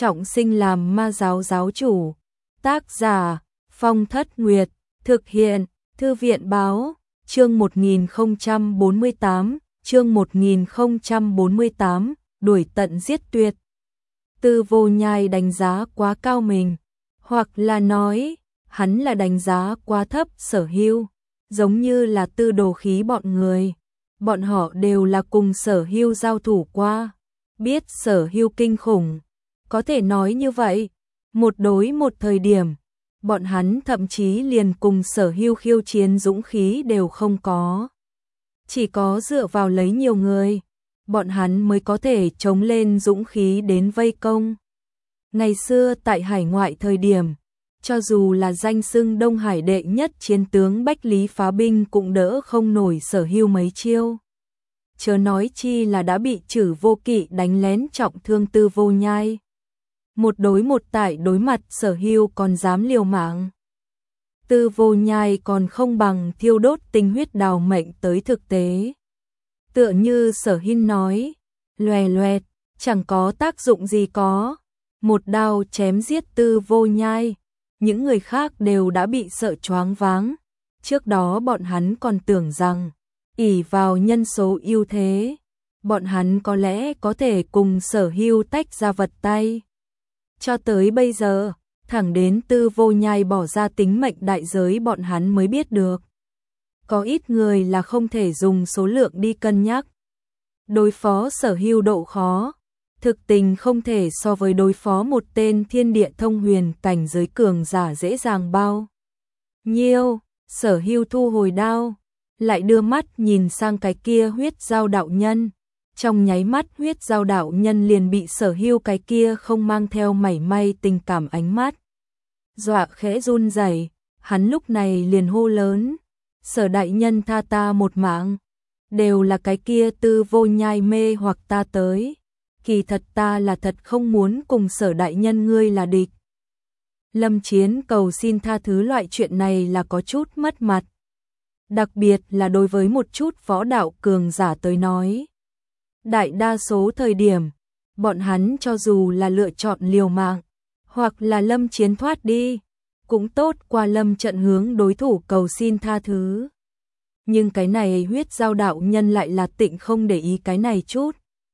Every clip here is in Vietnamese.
trọng sinh làm ma giáo giáo chủ. Tác giả Phong Thất Nguyệt, thực hiện Thư viện báo, chương 1048, chương 1048, đuổi tận giết tuyệt. Tư Vô Nhai đánh giá quá cao mình, hoặc là nói, hắn là đánh giá quá thấp Sở Hưu, giống như là Tư Đồ Khí bọn người. Bọn họ đều là cùng Sở Hưu giao thủ qua, biết Sở Hưu kinh khủng. Có thể nói như vậy, một đối một thời điểm, bọn hắn thậm chí liền cùng Sở Hưu khiêu chiến dũng khí đều không có. Chỉ có dựa vào lấy nhiều người, bọn hắn mới có thể chống lên dũng khí đến vây công. Ngày xưa tại hải ngoại thời điểm, cho dù là danh xưng Đông Hải đệ nhất chiến tướng Bách Lý Phá Binh cũng đỡ không nổi Sở Hưu mấy chiêu. Chớ nói chi là đã bị Trử Vô Kỵ đánh lén trọng thương Tư Vô Nhai. Một đối một tại đối mặt Sở Hưu còn dám liều mạng. Tư Vô Nhai còn không bằng thiêu đốt tinh huyết đào mệnh tới thực tế. Tựa như Sở Hinh nói, loè loẹt, chẳng có tác dụng gì có. Một đao chém giết Tư Vô Nhai, những người khác đều đã bị sợ choáng váng. Trước đó bọn hắn còn tưởng rằng, ỷ vào nhân số ưu thế, bọn hắn có lẽ có thể cùng Sở Hưu tách ra vật tay. Cho tới bây giờ, thẳng đến Tư Vô Nhai bỏ ra tính mệnh đại giới bọn hắn mới biết được. Có ít người là không thể dùng số lượng đi cân nhắc. Đối phó Sở Hưu độ khó, thực tình không thể so với đối phó một tên thiên địa thông huyền cảnh giới cường giả dễ dàng bao nhiêu. Sở Hưu thu hồi đao, lại đưa mắt nhìn sang cái kia huyết giao đạo nhân. Trong nháy mắt huyết giao đạo nhân liền bị Sở Hưu cái kia không mang theo mảy may tình cảm ánh mắt dọa khẽ run rẩy. Hắn lúc này liền hô lớn, Sở đại nhân tha ta một mạng, đều là cái kia Tư Vô Nhai mê hoặc ta tới, kỳ thật ta là thật không muốn cùng Sở đại nhân ngươi là địch. Lâm Chiến cầu xin tha thứ loại chuyện này là có chút mất mặt, đặc biệt là đối với một chút võ đạo cường giả tới nói. Đại đa số thời điểm, bọn hắn cho dù là lựa chọn liều mạng, hoặc là Lâm Chiến thoát đi, cũng tốt qua Lâm trận hướng đối thủ cầu xin tha thứ. Nhưng cái này huyết giao đạo nhân lại là tịnh không để ý cái này chút.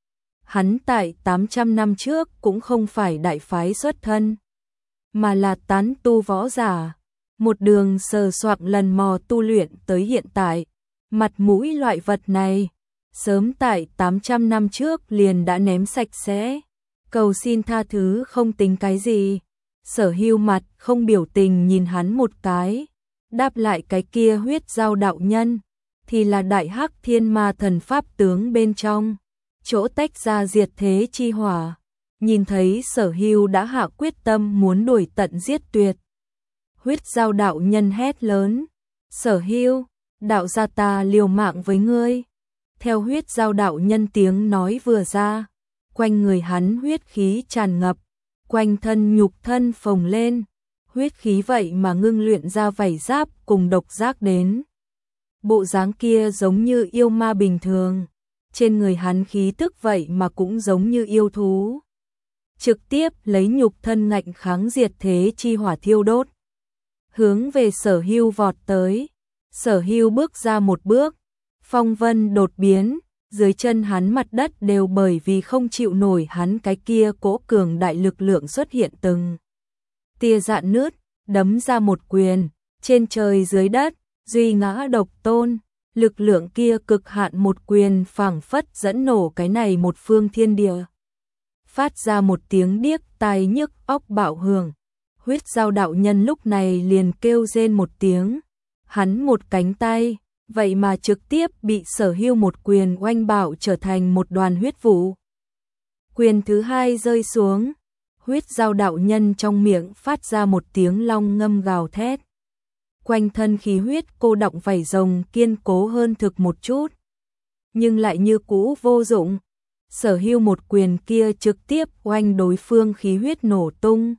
Hắn tại 800 năm trước cũng không phải đại phái xuất thân, mà là tán tu võ giả, một đường sờ soạng lần mò tu luyện tới hiện tại. Mặt mũi loại vật này, sớm tại 800 năm trước liền đã ném sạch sẽ, cầu xin tha thứ không tính cái gì. Sở Hưu mặt không biểu tình nhìn hắn một cái, đáp lại cái kia huyết giao đạo nhân, thì là đại hắc thiên ma thần pháp tướng bên trong, chỗ tách ra diệt thế chi hỏa. Nhìn thấy Sở Hưu đã hạ quyết tâm muốn đuổi tận giết tuyệt, huyết giao đạo nhân hét lớn, Sở Hưu, đạo gia ta liều mạng với ngươi. Theo huyết giao đạo nhân tiếng nói vừa ra, quanh người hắn huyết khí tràn ngập, quanh thân nhục thân phồng lên, huyết khí vậy mà ngưng luyện ra vảy giáp cùng độc giác đến. Bộ dáng kia giống như yêu ma bình thường, trên người hắn khí tức vậy mà cũng giống như yêu thú. Trực tiếp lấy nhục thân ngạnh kháng diệt thế chi hỏa thiêu đốt, hướng về Sở Hưu vọt tới. Sở Hưu bước ra một bước, phong vân đột biến, dưới chân hắn mặt đất đều bởi vì không chịu nổi hắn cái kia cỗ cường đại lực lượng xuất hiện từng tia rạn nứt, đấm ra một quyền, trên trời dưới đất, duy ngã độc tôn, lực lượng kia cực hạn một quyền phảng phất dẫn nổ cái này một phương thiên địa. Phát ra một tiếng điếc tai nhức óc bạo hưởng, huyết giao đạo nhân lúc này liền kêu rên một tiếng, hắn một cánh tay vậy mà trực tiếp bị Sở Hưu một quyền oanh bạo trở thành một đoàn huyết vụ. Quyền thứ hai rơi xuống, huyết giao đạo nhân trong miệng phát ra một tiếng long ngâm gào thét. Quanh thân khí huyết cô đọng vảy rồng kiên cố hơn thực một chút, nhưng lại như cũ vô dụng. Sở Hưu một quyền kia trực tiếp oanh đối phương khí huyết nổ tung.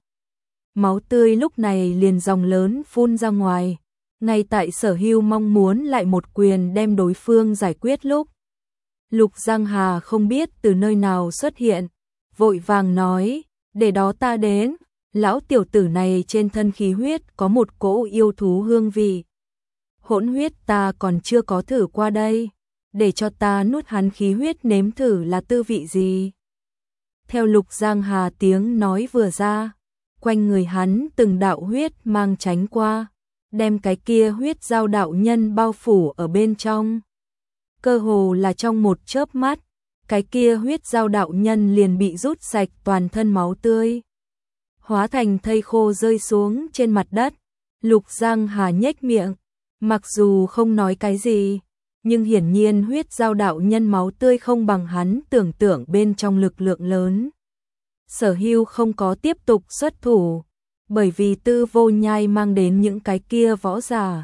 Máu tươi lúc này liền dòng lớn phun ra ngoài. Ngay tại Sở Hưu mong muốn lại một quyền đem đối phương giải quyết lúc, Lục Giang Hà không biết từ nơi nào xuất hiện, vội vàng nói, Để đó ta đến, lão tiểu tử này trên thân khí huyết có một cỗ yêu thú hương vị. Hỗn huyết ta còn chưa có thử qua đây, để cho ta nuốt hắn khí huyết nếm thử là tư vị gì. Theo Lục Giang Hà tiếng nói vừa ra, quanh người hắn từng đạo huyết mang tránh qua, đem cái kia huyết giao đạo nhân bao phủ ở bên trong. Cơ hồ là trong một chớp mắt, cái kia huyết giao đạo nhân liền bị rút sạch toàn thân máu tươi, hóa thành thây khô rơi xuống trên mặt đất. Lục Giang Hà nhếch miệng, mặc dù không nói cái gì, nhưng hiển nhiên huyết giao đạo nhân máu tươi không bằng hắn tưởng tượng bên trong lực lượng lớn. Sở Hưu không có tiếp tục xuất thủ, bởi vì Tư Vô Nhai mang đến những cái kia võ giả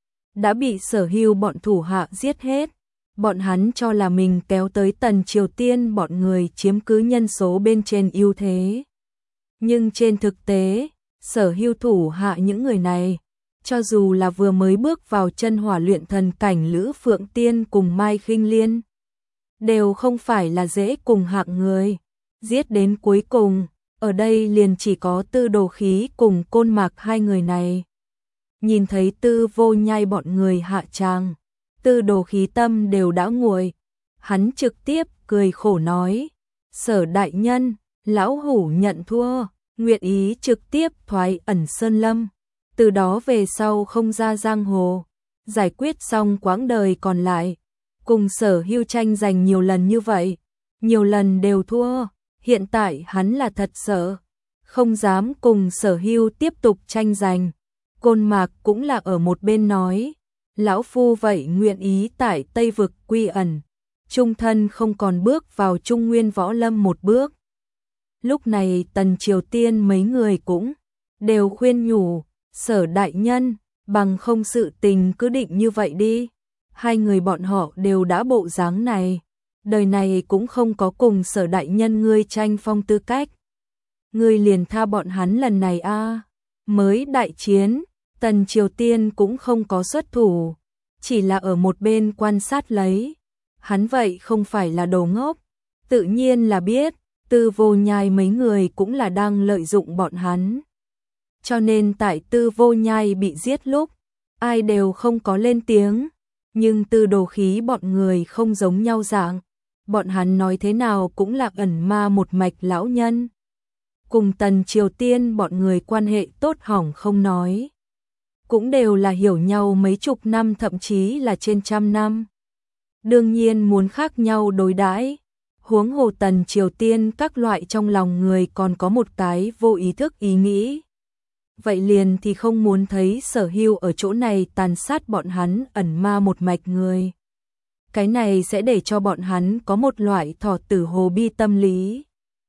đã bị Sở Hưu bọn thủ hạ giết hết. Bọn hắn cho là mình kéo tới Tần Triều Tiên bọn người chiếm cứ nhân số bên trên ưu thế. Nhưng trên thực tế, Sở Hưu thủ hạ những người này, cho dù là vừa mới bước vào chân hỏa luyện thần cảnh Lữ Phượng Tiên cùng Mai Khinh Liên, đều không phải là dễ cùng hạng người. Giết đến cuối cùng, ở đây liền chỉ có Tư Đồ Khí cùng Côn Mạc hai người này. Nhìn thấy Tư Vô Nhai bọn người hạ tràng, Tư Đồ Khí tâm đều đã nguội, hắn trực tiếp cười khổ nói: Sở đại nhân, lão hủ nhận thua, nguyện ý trực tiếp thoái ẩn sơn lâm, từ đó về sau không ra giang hồ, giải quyết xong quãng đời còn lại. Cùng Sở Hưu tranh giành nhiều lần như vậy, nhiều lần đều thua, hiện tại hắn là thật sợ, không dám cùng Sở Hưu tiếp tục tranh giành. Côn Mạc cũng là ở một bên nói: lão phu vậy nguyện ý tại Tây Vực quy ẩn, trung thân không còn bước vào Trung Nguyên võ lâm một bước. Lúc này Tần Triều Tiên mấy người cũng đều khuyên nhủ: Sở đại nhân, bằng không sự tình cứ định như vậy đi. Hai người bọn họ đều đã bộ dáng này, đời này cũng không có cùng Sở đại nhân ngươi tranh phong tư cách. Ngươi liền tha bọn hắn lần này a. Mới đại chiến, Tần Triều Tiên cũng không có xuất thủ, chỉ là ở một bên quan sát lấy. Hắn vậy không phải là đồ ngốc, tự nhiên là biết Tư Vô Nhai mấy người cũng là đang lợi dụng bọn hắn. Cho nên tại Tư Vô Nhai bị giết lúc, ai đều không có lên tiếng. Nhưng Tư Đồ Khí bọn người không giống nhau dạng, bọn hắn nói thế nào cũng là ẩn ma một mạch lão nhân. Cùng Tần Triều Tiên bọn người quan hệ tốt hỏng không nói, cũng đều là hiểu nhau mấy chục năm thậm chí là trên trăm năm. Đương nhiên muốn khác nhau đối đãi. Huống hồ Tần Triều Tiên các loại trong lòng người còn có một cái vô ý thức ý nghĩ. Vậy liền thì không muốn thấy Sở Hưu ở chỗ này tàn sát bọn hắn ẩn ma một mạch người. Cái này sẽ để cho bọn hắn có một loại thọ tử hồ bi tâm lý.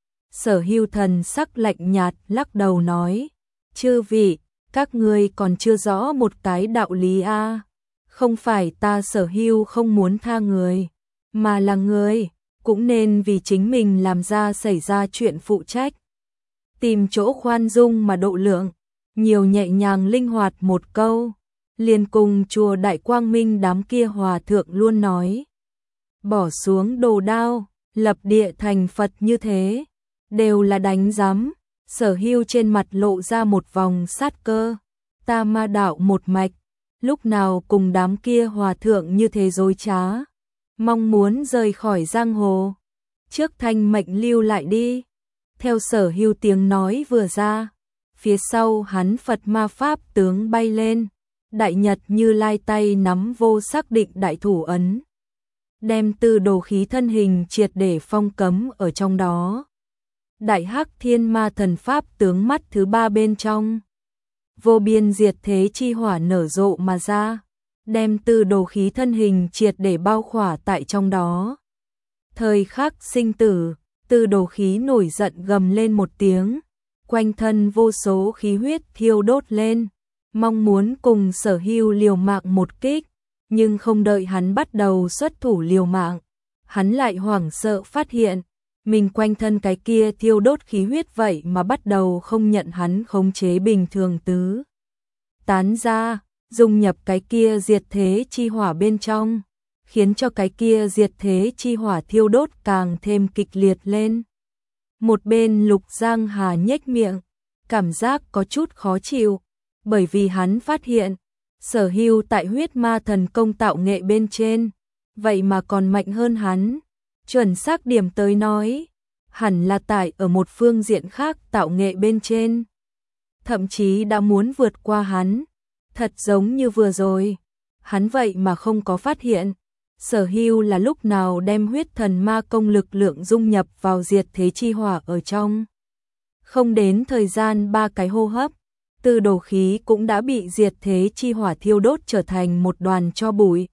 Sở Hưu thần sắc lạnh nhạt lắc đầu nói: chư vị, các ngươi còn chưa rõ một cái đạo lý a. Không phải ta Sở Hưu không muốn tha người, mà là người cũng nên vì chính mình làm ra xảy ra chuyện phụ trách. Tìm chỗ khoan dung mà độ lượng, nhiều nhẹ nhàng linh hoạt một câu, liền cùng chùa Đại Quang Minh đám kia hòa thượng luôn nói. Bỏ xuống đồ đao, lập địa thành Phật như thế, đều là đánh giám. Sở Hưu trên mặt lộ ra một vòng sát cơ. Ta ma đạo một mạch, lúc nào cùng đám kia hòa thượng như thế dối trá, mong muốn rời khỏi giang hồ, trước thanh mệnh lưu lại đi. Theo Sở Hưu tiếng nói vừa ra, phía sau hắn Phật ma pháp tướng bay lên, Đại Nhật Như Lai tay nắm vô xác định đại thủ ấn, đem Tư Đồ Khí thân hình triệt để phong cấm ở trong đó. Đại Hắc Thiên Ma Thần Pháp tướng mắt thứ ba bên trong, vô biên diệt thế chi hỏa nở rộ mà ra, đem Tư Đồ Khí thân hình triệt để bao khỏa tại trong đó. Thời khắc sinh tử, Tư Đồ Khí nổi giận gầm lên một tiếng, quanh thân vô số khí huyết thiêu đốt lên, mong muốn cùng Sở Hưu liều mạng một kích, nhưng không đợi hắn bắt đầu xuất thủ liều mạng, hắn lại hoảng sợ phát hiện mình quanh thân cái kia thiêu đốt khí huyết vậy mà bắt đầu không nhận hắn khống chế bình thường tứ tán ra, dung nhập cái kia diệt thế chi hỏa bên trong, khiến cho cái kia diệt thế chi hỏa thiêu đốt càng thêm kịch liệt lên. Một bên Lục Giang Hà nhếch miệng, cảm giác có chút khó chịu, bởi vì hắn phát hiện, Sở Hưu tại huyết ma thần công tạo nghệ bên trên, vậy mà còn mạnh hơn hắn. Chuẩn xác điểm tới nói, hẳn là tại ở một phương diện khác tạo nghệ bên trên. Thậm chí đã muốn vượt qua hắn, thật giống như vừa rồi. Hắn vậy mà không có phát hiện, Sở Hưu là lúc nào đem huyết thần ma công lực lượng dung nhập vào diệt thế chi hỏa ở trong. Không đến thời gian 3 cái hô hấp, tư đồ khí cũng đã bị diệt thế chi hỏa thiêu đốt trở thành một đoàn tro bụi.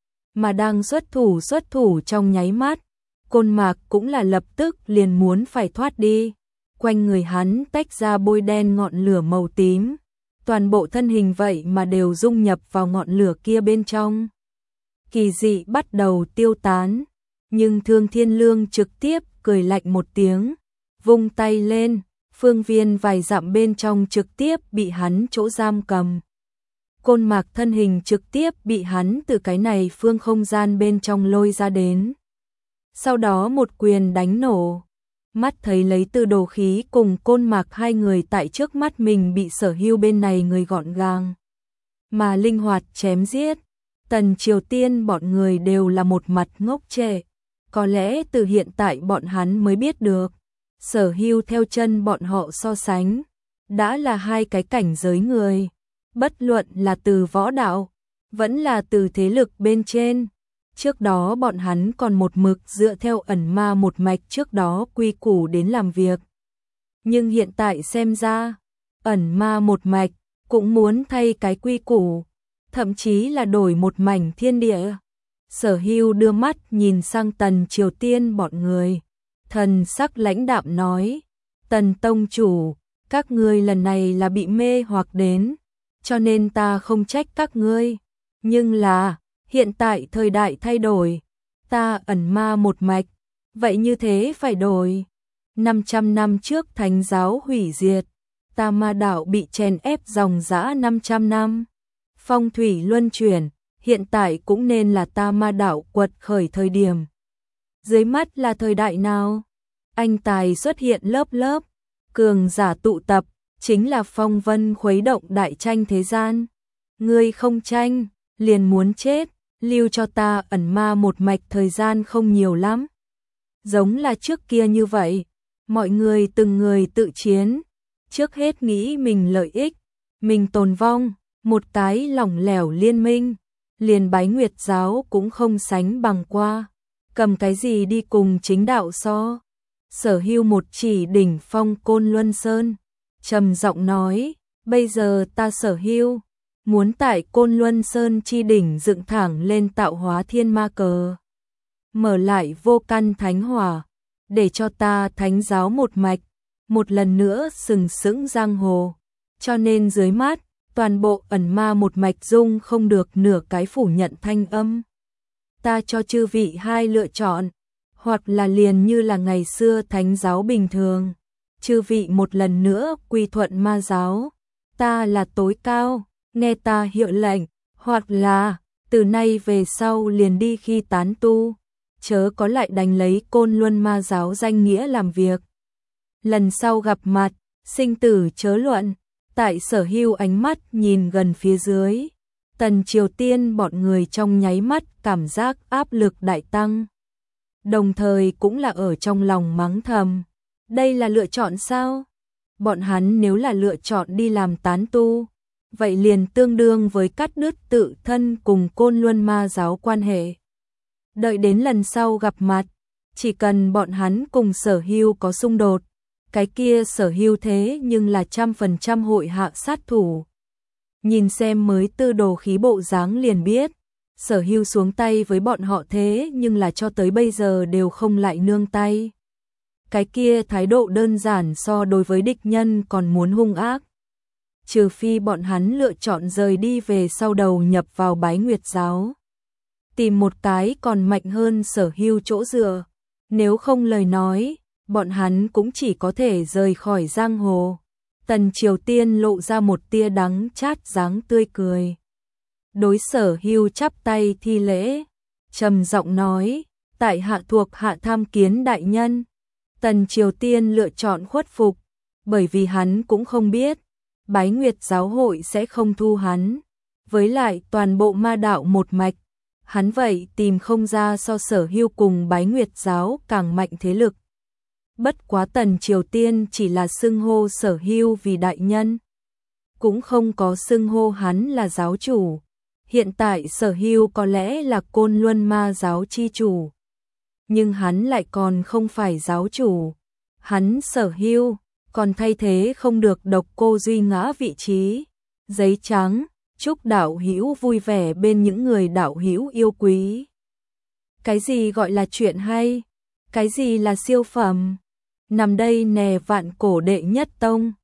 Mà đang xuất thủ trong nháy mắt, Côn Mạc cũng là lập tức liền muốn phải thoát đi. Quanh người hắn tách ra bôi đen ngọn lửa màu tím, toàn bộ thân hình vậy mà đều dung nhập vào ngọn lửa kia bên trong. Kỳ dị bắt đầu tiêu tán, nhưng Thương Thiên Lương trực tiếp cười lạnh một tiếng, vung tay lên, phương viên vài dặm bên trong trực tiếp bị hắn chỗ giam cầm. Côn Mạc thân hình trực tiếp bị hắn từ cái này phương không gian bên trong lôi ra đến. Sau đó một quyền đánh nổ, mắt thấy lấy tư đồ khí cùng Côn Mạc hai người tại trước mắt mình bị Sở Hưu bên này người gọn gàng mà linh hoạt chém giết. Tần Triều Tiên bọn người đều là một mặt ngốc trệ, có lẽ từ hiện tại bọn hắn mới biết được, Sở Hưu theo chân bọn họ so sánh, đã là hai cái cảnh giới người, bất luận là từ võ đạo, vẫn là từ thế lực bên trên. Trước đó bọn hắn còn một mực dựa theo ẩn ma một mạch trước đó quy củ đến làm việc. Nhưng hiện tại xem ra, ẩn ma một mạch cũng muốn thay cái quy củ, thậm chí là đổi một mảnh thiên địa. Sở Hưu đưa mắt nhìn sang Tần Triều Tiên bọn người, thần sắc lãnh đạm nói, Tần Tông Chủ, các ngươi lần này là bị mê hoặc đến, cho nên ta không trách các ngươi, nhưng là, hiện tại thời đại thay đổi, ta ẩn ma một mạch, vậy như thế phải đổi. 500 năm trước Thánh giáo hủy diệt, ta ma đạo bị chèn ép dòng dã 500 năm. Phong thủy luân chuyển, hiện tại cũng nên là ta ma đạo quật khởi thời điểm. Dưới mắt là thời đại nào? Anh tài xuất hiện lớp lớp, cường giả tụ tập, chính là phong vân khuấy động đại tranh thế gian. Ngươi không tranh, liền muốn chết, lưu cho ta ẩn ma một mạch thời gian không nhiều lắm. Giống là trước kia như vậy, mọi người từng người tự chiến, trước hết nghĩ mình lợi ích, mình tồn vong, một cái lỏng lẻo liên minh, liền Bái Nguyệt giáo cũng không sánh bằng qua, cầm cái gì đi cùng chính đạo so. Sở Hưu một chỉ đỉnh phong Côn Luân Sơn, trầm giọng nói, bây giờ ta Sở Hưu muốn tại Côn Luân Sơn chi đỉnh dựng thẳng lên tạo hóa thiên ma cờ, mở lại vô căn thánh hỏa, để cho ta thánh giáo một mạch, một lần nữa sừng sững giang hồ. Cho nên dưới mắt, toàn bộ ẩn ma một mạch dung không được nửa cái phủ nhận thanh âm. Ta cho chư vị hai lựa chọn, hoặc là liền như là ngày xưa thánh giáo bình thường, chư vị một lần nữa quy thuận ma giáo, ta là tối cao, nghe ta hiệu lệnh, hoặc là từ nay về sau liền đi khi tán tu, chớ có lại đánh lấy Côn Luân ma giáo danh nghĩa làm việc. Lần sau gặp mặt, sinh tử chớ luận. Tại Sở Hưu ánh mắt nhìn gần phía dưới, Tần Triều Tiên bọn người trong nháy mắt cảm giác áp lực đại tăng. Đồng thời cũng là ở trong lòng mắng thầm, đây là lựa chọn sao? Bọn hắn nếu là lựa chọn đi làm tán tu, vậy liền tương đương với cắt đứt tự thân cùng Côn Luân ma giáo quan hệ. Đợi đến lần sau gặp mặt, chỉ cần bọn hắn cùng Sở Hưu có xung đột, cái kia Sở Hưu thế nhưng là 100% hội hạ sát thủ. Nhìn xem mới tư đồ khí bộ dáng liền biết, Sở Hưu xuống tay với bọn họ thế nhưng là cho tới bây giờ đều không lại nương tay. Cái kia thái độ đơn giản so đối với địch nhân còn muốn hung ác. Trừ phi bọn hắn lựa chọn rời đi về sau đầu nhập vào Bái Nguyệt giáo, tìm một cái còn mạnh hơn Sở Hưu chỗ dựa, nếu không lời nói, bọn hắn cũng chỉ có thể rời khỏi giang hồ. Tần Triều Tiên lộ ra một tia đắng chát dáng tươi cười. Đối Sở Hưu chắp tay thi lễ, trầm giọng nói, tại hạ thuộc hạ tham kiến đại nhân. Tần Triều Tiên lựa chọn khuất phục, bởi vì hắn cũng không biết, Bái Nguyệt giáo hội sẽ không thu hắn. Với lại toàn bộ ma đạo một mạch, hắn vậy tìm không ra so Sở Hưu cùng Bái Nguyệt giáo càng mạnh thế lực. Bất quá Tần Triều Tiên chỉ là xưng hô Sở Hưu vì đại nhân, cũng không có xưng hô hắn là giáo chủ. Hiện tại Sở Hưu có lẽ là Côn Luân ma giáo chi chủ, nhưng hắn lại còn không phải giáo chủ. Hắn Sở Hưu còn thay thế không được Độc Cô Duy Ngã vị trí. Giấy trắng, chúc đạo hữu vui vẻ bên những người đạo hữu yêu quý. Cái gì gọi là chuyện hay? Cái gì là siêu phẩm? Nằm đây nè vạn cổ đệ nhất tông.